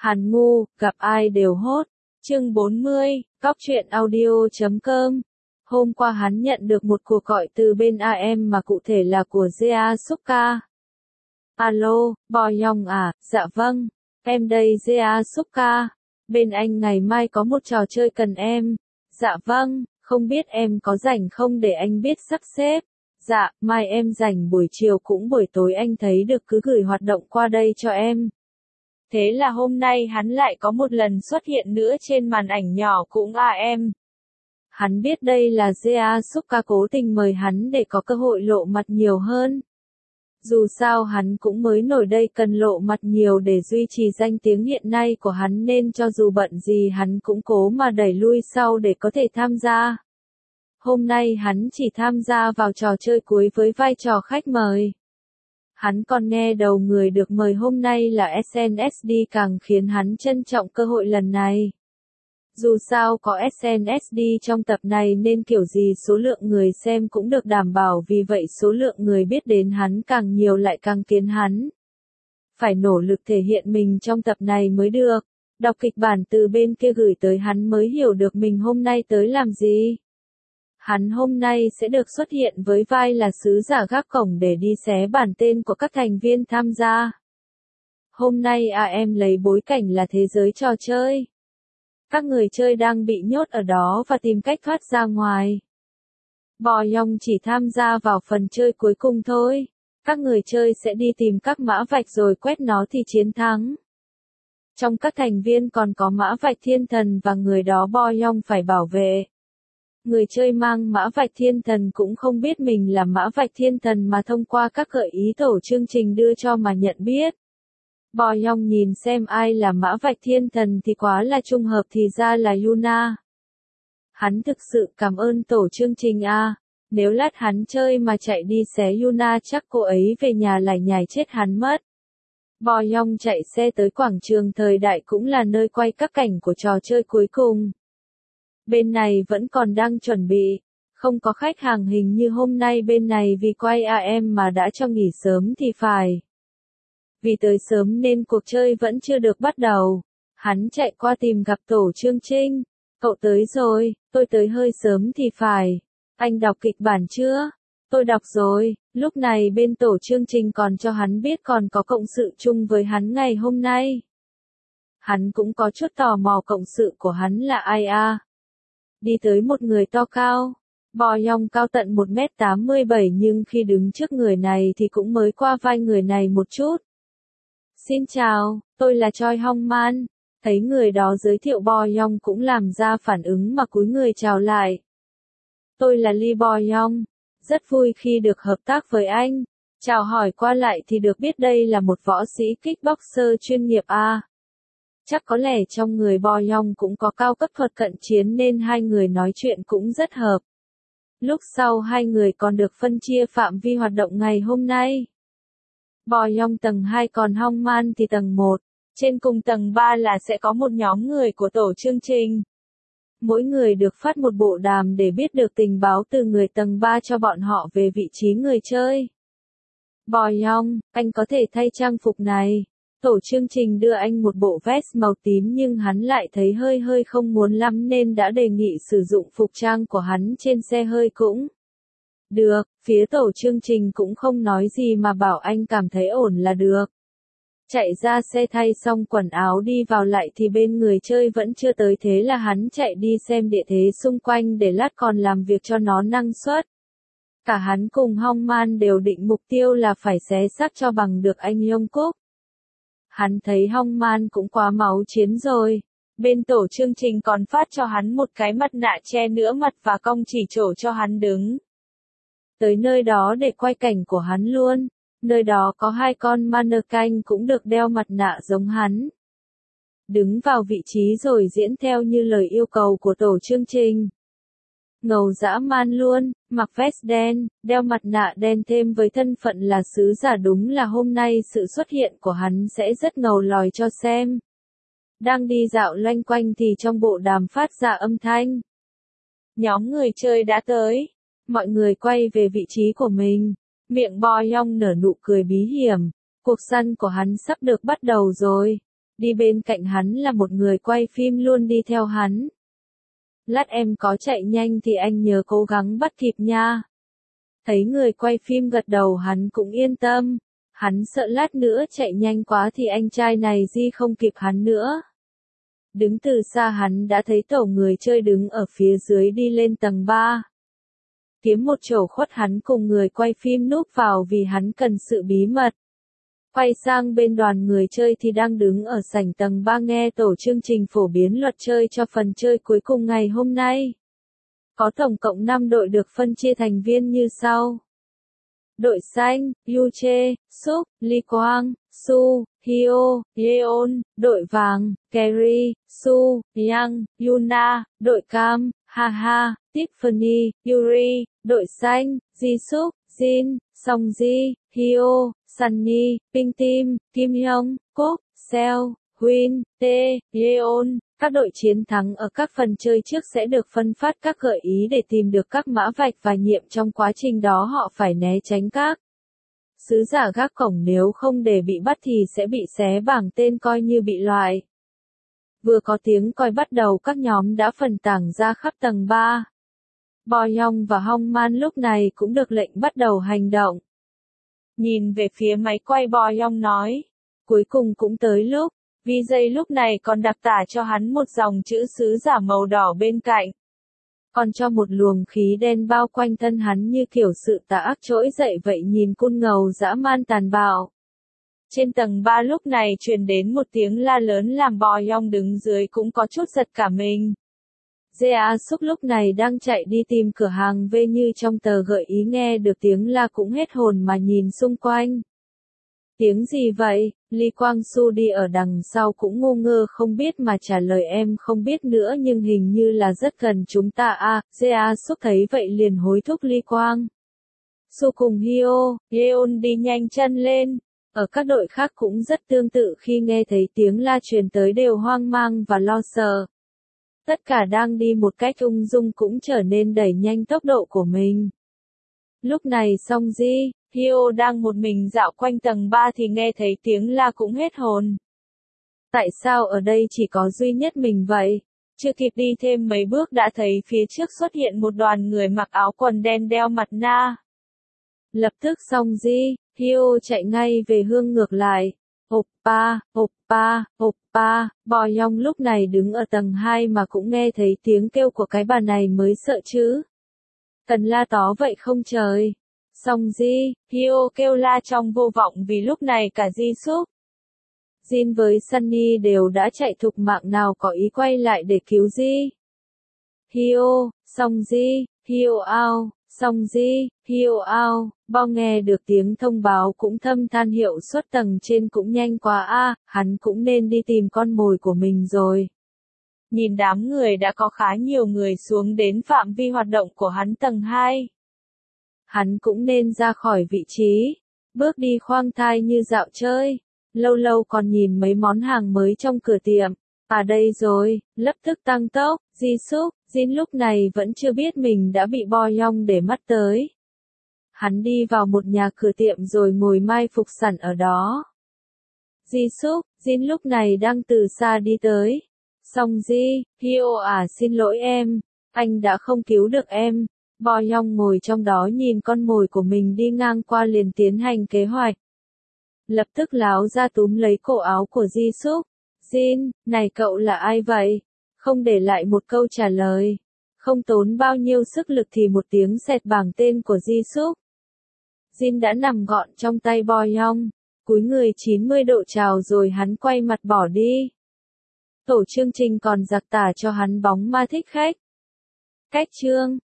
Hàn ngu, gặp ai đều hốt. Chương 40, Cóc truyện audio.com. Hôm qua hắn nhận được một cuộc gọi từ bên AM mà cụ thể là của Jea Sukka. Alo, Boyong à, dạ vâng, em đây Jea Sukka. Bên anh ngày mai có một trò chơi cần em. Dạ vâng, không biết em có rảnh không để anh biết sắp xếp. Dạ, mai em rảnh buổi chiều cũng buổi tối anh thấy được cứ gửi hoạt động qua đây cho em. Thế là hôm nay hắn lại có một lần xuất hiện nữa trên màn ảnh nhỏ cũng AM. Hắn biết đây là Jea Sukka cố tình mời hắn để có cơ hội lộ mặt nhiều hơn. Dù sao hắn cũng mới nổi đây cần lộ mặt nhiều để duy trì danh tiếng hiện nay của hắn nên cho dù bận gì hắn cũng cố mà đẩy lui sau để có thể tham gia. Hôm nay hắn chỉ tham gia vào trò chơi cuối với vai trò khách mời. Hắn còn nghe đầu người được mời hôm nay là SNSD càng khiến hắn trân trọng cơ hội lần này. Dù sao có SNSD trong tập này nên kiểu gì số lượng người xem cũng được đảm bảo, vì vậy số lượng người biết đến hắn càng nhiều lại càng khiến hắn phải nỗ lực thể hiện mình trong tập này mới được. Đọc kịch bản từ bên kia gửi tới hắn mới hiểu được mình hôm nay tới làm gì. Hắn hôm nay sẽ được xuất hiện với vai là sứ giả gác cổng để đi xé bản tên của các thành viên tham gia. Hôm nay AM lấy bối cảnh là thế giới trò chơi. Các người chơi đang bị nhốt ở đó và tìm cách thoát ra ngoài. Boyong chỉ tham gia vào phần chơi cuối cùng thôi. Các người chơi sẽ đi tìm các mã vạch rồi quét nó thì chiến thắng. Trong các thành viên còn có mã vạch thiên thần và người đó Boyong phải bảo vệ. Người chơi mang mã vạch thiên thần cũng không biết mình là mã vạch thiên thần mà thông qua các gợi ý tổ chương trình đưa cho mà nhận biết. Boyong nhìn xem ai là mã vạch thiên thần thì quá là trùng hợp, thì ra là Yuna. Hắn thực sự cảm ơn tổ chương trình a. Nếu lát hắn chơi mà chạy đi xé Yuna chắc cô ấy về nhà lải nhải chết hắn mất. Boyong chạy xe tới quảng trường thời đại cũng là nơi quay các cảnh của trò chơi cuối cùng. Bên này vẫn còn đang chuẩn bị, không có khách hàng hình như hôm nay bên này vì quay AM mà đã cho nghỉ sớm thì phải. Vì tới sớm nên cuộc chơi vẫn chưa được bắt đầu. Hắn chạy qua tìm gặp tổ chương trình. Cậu tới rồi, tôi tới hơi sớm thì phải. Anh đọc kịch bản chưa? Tôi đọc rồi. Lúc này bên tổ chương trình còn cho hắn biết còn có cộng sự chung với hắn ngày hôm nay. Hắn cũng có chút tò mò cộng sự của hắn là ai a. Đi tới một người to cao. Boyong cao tận 1m87 nhưng khi đứng trước người này thì cũng mới qua vai người này một chút. Xin chào, tôi là Choi Hong Man. Thấy người đó giới thiệu Boyong cũng làm ra phản ứng mà cúi người chào lại. Tôi là Lee Boyong. Rất vui khi được hợp tác với anh. Chào hỏi qua lại thì được biết đây là một võ sĩ kickboxer chuyên nghiệp a. Chắc có lẽ trong người Boyong cũng có cao cấp thuật cận chiến nên hai người nói chuyện cũng rất hợp. Lúc sau hai người còn được phân chia phạm vi hoạt động ngày hôm nay. Boyong tầng 2 còn Hong Man thì tầng 1. Trên cùng tầng 3 là sẽ có một nhóm người của tổ chương trình. Mỗi người được phát một bộ đàm để biết được tình báo từ người tầng 3 cho bọn họ về vị trí người chơi. Boyong, anh có thể thay trang phục này. Tổ chương trình đưa anh một bộ vest màu tím nhưng hắn lại thấy hơi không muốn lắm nên đã đề nghị sử dụng phục trang của hắn trên xe hơi cũng được. Phía tổ chương trình cũng không nói gì mà bảo anh cảm thấy ổn là được. Chạy ra xe thay xong quần áo đi vào lại thì bên người chơi vẫn chưa tới, thế là hắn chạy đi xem địa thế xung quanh để lát còn làm việc cho nó năng suất. Cả hắn cùng Hong Man đều định mục tiêu là phải xé xác cho bằng được anh Yongkook. Hắn thấy Hong Man cũng quá máu chiến rồi. Bên tổ chương trình còn phát cho hắn một cái mặt nạ che nửa mặt và cong chỉ trỏ cho hắn đứng tới nơi đó để quay cảnh của hắn luôn. Nơi đó có hai con mannequin cũng được đeo mặt nạ giống hắn. Đứng vào vị trí rồi diễn theo như lời yêu cầu của tổ chương trình. Ngầu dã man luôn, mặc vest đen, đeo mặt nạ đen thêm với thân phận là sứ giả, đúng là hôm nay sự xuất hiện của hắn sẽ rất ngầu lòi cho xem. Đang đi dạo loanh quanh thì trong bộ đàm phát ra âm thanh. Nhóm người chơi đã tới. Mọi người quay về vị trí của mình. Miệng Boyong nở nụ cười bí hiểm. Cuộc săn của hắn sắp được bắt đầu rồi. Đi bên cạnh hắn là một người quay phim luôn đi theo hắn. Lát em có chạy nhanh thì anh nhớ cố gắng bắt kịp nha. Thấy người quay phim gật đầu hắn cũng yên tâm. Hắn sợ lát nữa chạy nhanh quá thì anh trai này Di không kịp hắn nữa. Đứng từ xa hắn đã thấy tổ người chơi đứng ở phía dưới đi lên tầng 3. Kiếm một chỗ khuất hắn cùng người quay phim núp vào vì hắn cần sự bí mật. Quay sang bên đoàn người chơi thì đang đứng ở sảnh tầng 3 nghe tổ chương trình phổ biến luật chơi cho phần chơi cuối cùng ngày hôm nay. Có tổng cộng 5 đội được phân chia thành viên như sau. Đội xanh, Yuche, Suk, Lee Kwang, Su, Hyo, Yeon. Đội vàng, Kerry, Su, Yang, Yuna. Đội cam, Haha, Tiffany, Yuri. Đội xanh, Jisuk, Jin, Songji, Hyo, Sunny, Pink Team, Kim Hyung, Kok, Seo, Win, Tae, Yeon. Các đội chiến thắng ở các phần chơi trước sẽ được phân phát các gợi ý để tìm được các mã vạch và nhiệm trong quá trình đó họ phải né tránh các sứ giả gác cổng, nếu không để bị bắt thì sẽ bị xé bảng tên coi như bị loại. Vừa có tiếng còi bắt đầu các nhóm đã phân tàng ra khắp tầng 3. Boyoung và Hongman lúc này cũng được lệnh bắt đầu hành động. Nhìn về phía máy quay Boyoung nói, cuối cùng cũng tới lúc. VJ lúc này còn đặc tả cho hắn một dòng chữ sứ giả màu đỏ bên cạnh. Còn cho một luồng khí đen bao quanh thân hắn như kiểu sự tà ác trỗi dậy vậy, nhìn côn ngầu dã man tàn bạo. Trên tầng 3 lúc này truyền đến một tiếng la lớn làm Boyoung đứng dưới cũng có chút giật cả mình. Jea Suk lúc này đang chạy đi tìm cửa hàng V như trong tờ gợi ý, nghe được tiếng la cũng hết hồn mà nhìn xung quanh. Tiếng gì vậy? Lee Kwang Soo đi ở đằng sau cũng ngu ngơ không biết mà trả lời, em không biết nữa nhưng hình như là rất gần chúng ta à. Jea Suk thấy vậy liền hối thúc Lee Kwang Soo cùng Hyo, Yeon đi nhanh chân lên. Ở các đội khác cũng rất tương tự, khi nghe thấy tiếng la truyền tới đều hoang mang và lo sợ. Tất cả đang đi một cách ung dung cũng trở nên đẩy nhanh tốc độ của mình. Lúc này Songji, Hyo đang một mình dạo quanh tầng 3 thì nghe thấy tiếng la cũng hết hồn. Tại sao ở đây chỉ có duy nhất mình vậy? Chưa kịp đi thêm mấy bước đã thấy phía trước xuất hiện một đoàn người mặc áo quần đen đeo mặt nạ. Lập tức Songji, Hyo chạy ngay về hướng ngược lại. Oppa, oppa, oppa. Boyoung lúc này đứng ở tầng 2 mà cũng nghe thấy tiếng kêu của cái bà này mới sợ chứ. Cần la tó vậy không trời. Songji, Hyo kêu la trong vô vọng vì lúc này cả Jisuk, Jin với Sunny đều đã chạy thục mạng, nào có ý quay lại để cứu Ji. Hyo, Songji, Hyo ao, Songji, Hyo ao. Bao nghe được tiếng thông báo cũng thâm than hiệu suất tầng trên cũng nhanh quá a, hắn cũng nên đi tìm con mồi của mình rồi. Nhìn đám người đã có khá nhiều người xuống đến phạm vi hoạt động của hắn tầng 2. Hắn cũng nên ra khỏi vị trí, bước đi khoang thai như dạo chơi, lâu lâu còn nhìn mấy món hàng mới trong cửa tiệm. À đây rồi, lập tức tăng tốc. Jisuk, Jin lúc này vẫn chưa biết mình đã bị Boyoung để mắt tới. Hắn đi vào một nhà cửa tiệm rồi ngồi mai phục sẵn ở đó. Jisuk, Jin lúc này đang từ xa đi tới. Songji, Hyo xin lỗi em, anh đã không cứu được em. Boyoung ngồi trong đó nhìn con mồi của mình đi ngang qua liền tiến hành kế hoạch. Lập tức láo ra túm lấy cổ áo của Jisuk. Jin, này cậu là ai vậy? Không để lại một câu trả lời. Không tốn bao nhiêu sức lực thì một tiếng xẹt bảng tên của Jisuk. Jin đã nằm gọn trong tay Boyoung, cúi người 90 độ chào rồi hắn quay mặt bỏ đi. Tổ chương trình còn giặc tả cho hắn bóng ma thích khách. Cách chương